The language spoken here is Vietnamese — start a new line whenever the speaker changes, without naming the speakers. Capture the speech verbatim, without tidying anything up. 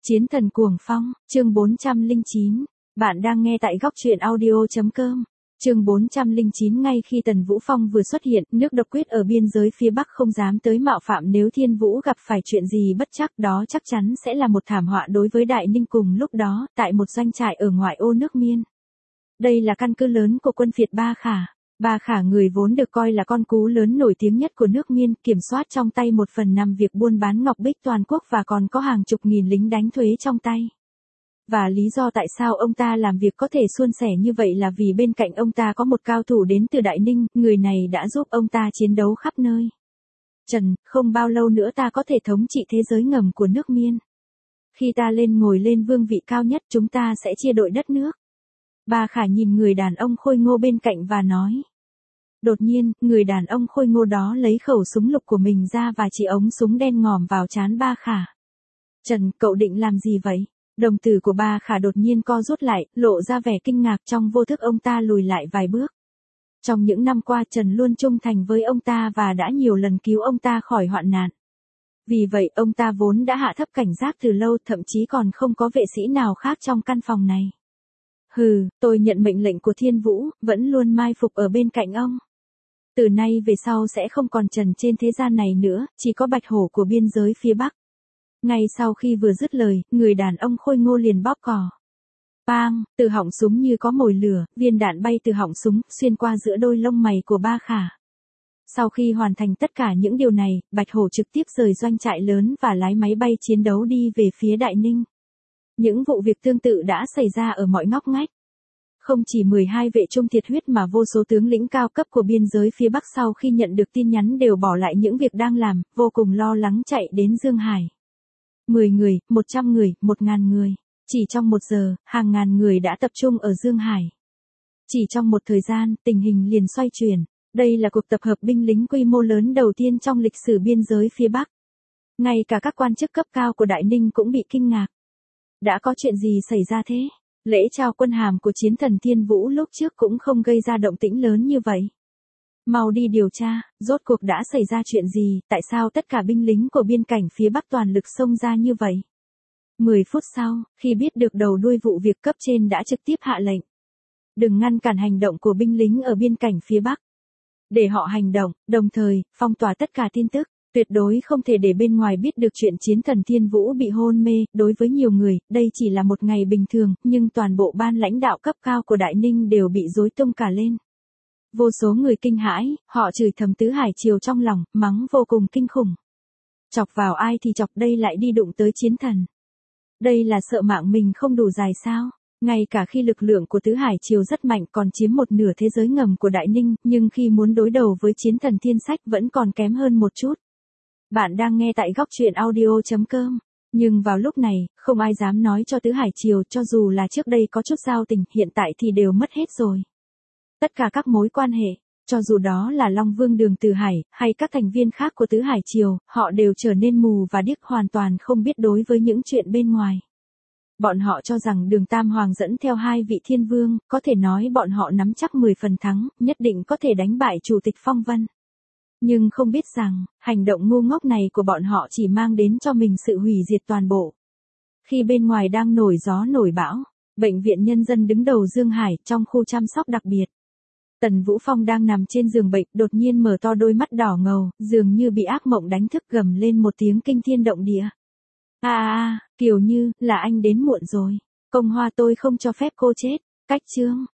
Chiến thần cuồng phong, chương bốn trăm lẻ chín. Bạn đang nghe tại góc truyện audio.com. Chương bốn trăm lẻ chín. Ngay khi Tần Vũ Phong vừa xuất hiện, nước độc quyết ở biên giới phía Bắc không dám tới mạo phạm, nếu Thiên Vũ gặp phải chuyện gì bất trắc đó chắc chắn sẽ là một thảm họa đối với Đại Ninh. Cùng lúc đó, tại một doanh trại ở ngoại ô nước Miên. Đây là căn cứ lớn của quân phiệt Ba Khả. Ba Khả người vốn được coi là con cú lớn nổi tiếng nhất của nước Miên, kiểm soát trong tay một phần năm việc buôn bán ngọc bích toàn quốc và còn có hàng chục nghìn lính đánh thuế trong tay. Và lý do tại sao ông ta làm việc có thể suôn sẻ như vậy là vì bên cạnh ông ta có một cao thủ đến từ Đại Ninh, người này đã giúp ông ta chiến đấu khắp nơi. Trần, không bao lâu nữa ta có thể thống trị thế giới ngầm của nước Miên. Khi ta lên ngồi lên vương vị cao nhất chúng ta sẽ chia đội đất nước. Ba Khả nhìn người đàn ông khôi ngô bên cạnh và nói. Đột nhiên, người đàn ông khôi ngô đó lấy khẩu súng lục của mình ra và chỉ ống súng đen ngòm vào trán Ba Khả. Trần, cậu định làm gì vậy? Đồng tử của Ba Khả đột nhiên co rút lại, lộ ra vẻ kinh ngạc, trong vô thức ông ta lùi lại vài bước. Trong những năm qua Trần luôn trung thành với ông ta và đã nhiều lần cứu ông ta khỏi hoạn nạn. Vì vậy ông ta vốn đã hạ thấp cảnh giác từ lâu, thậm chí còn không có vệ sĩ nào khác trong căn phòng này. Hừ, tôi nhận mệnh lệnh của Thiên Vũ, vẫn luôn mai phục ở bên cạnh ông. Từ nay về sau sẽ không còn Trần trên thế gian này nữa, chỉ có Bạch Hổ của biên giới phía Bắc. Ngay sau khi vừa dứt lời, người đàn ông khôi ngô liền bóp cò. Bang, từ họng súng như có mồi lửa, viên đạn bay từ họng súng, xuyên qua giữa đôi lông mày của Ba Khả. Sau khi hoàn thành tất cả những điều này, Bạch Hổ trực tiếp rời doanh trại lớn và lái máy bay chiến đấu đi về phía Đại Ninh. Những vụ việc tương tự đã xảy ra ở mọi ngóc ngách. Không chỉ mười hai vệ trung thiệt huyết mà vô số tướng lĩnh cao cấp của biên giới phía Bắc sau khi nhận được tin nhắn đều bỏ lại những việc đang làm, vô cùng lo lắng chạy đến Dương Hải. mười người, một trăm người, một ngàn người. Chỉ trong một giờ, hàng ngàn người đã tập trung ở Dương Hải. Chỉ trong một thời gian, tình hình liền xoay chuyển. Đây là cuộc tập hợp binh lính quy mô lớn đầu tiên trong lịch sử biên giới phía Bắc. Ngay cả các quan chức cấp cao của Đại Ninh cũng bị kinh ngạc. Đã có chuyện gì xảy ra thế? Lễ trao quân hàm của chiến thần Thiên Vũ lúc trước cũng không gây ra động tĩnh lớn như vậy. Mau đi điều tra, rốt cuộc đã xảy ra chuyện gì, tại sao tất cả binh lính của biên cảnh phía Bắc toàn lực xông ra như vậy? mười phút sau, khi biết được đầu đuôi vụ việc, cấp trên đã trực tiếp hạ lệnh. Đừng ngăn cản hành động của binh lính ở biên cảnh phía Bắc. Để họ hành động, đồng thời, phong tỏa tất cả tin tức. Tuyệt đối không thể để bên ngoài biết được chuyện chiến thần Thiên Vũ bị hôn mê. Đối với nhiều người, đây chỉ là một ngày bình thường, nhưng toàn bộ ban lãnh đạo cấp cao của Đại Ninh đều bị rối tung cả lên. Vô số người kinh hãi, họ chửi thầm Tứ Hải Triều trong lòng, mắng vô cùng kinh khủng. Chọc vào ai thì chọc, đây lại đi đụng tới chiến thần. Đây là sợ mạng mình không đủ dài sao? Ngay cả khi lực lượng của Tứ Hải Triều rất mạnh, còn chiếm một nửa thế giới ngầm của Đại Ninh, nhưng khi muốn đối đầu với chiến thần Thiên Sách vẫn còn kém hơn một chút. Bạn đang nghe tại góc truyện audio.com. Nhưng vào lúc này, không ai dám nói cho Tứ Hải Triều, cho dù là trước đây có chút giao tình, hiện tại thì đều mất hết rồi. Tất cả các mối quan hệ, cho dù đó là Long Vương Đường Từ Hải, hay các thành viên khác của Tứ Hải Triều, họ đều trở nên mù và điếc, hoàn toàn không biết đối với những chuyện bên ngoài. Bọn họ cho rằng Đường Tam Hoàng dẫn theo hai vị thiên vương, có thể nói bọn họ nắm chắc mười phần thắng, nhất định có thể đánh bại Chủ tịch Phong Vân. Nhưng không biết rằng, hành động ngu ngốc này của bọn họ chỉ mang đến cho mình sự hủy diệt toàn bộ. Khi bên ngoài đang nổi gió nổi bão, Bệnh viện Nhân dân đứng đầu Dương Hải, trong khu chăm sóc đặc biệt. Tần Vũ Phong đang nằm trên giường bệnh, đột nhiên mở to đôi mắt đỏ ngầu, dường như bị ác mộng đánh thức, gầm lên một tiếng kinh thiên động địa. À à, Kiều Như, là anh đến muộn rồi. Công Hoa, tôi không cho phép cô chết. Cách chương.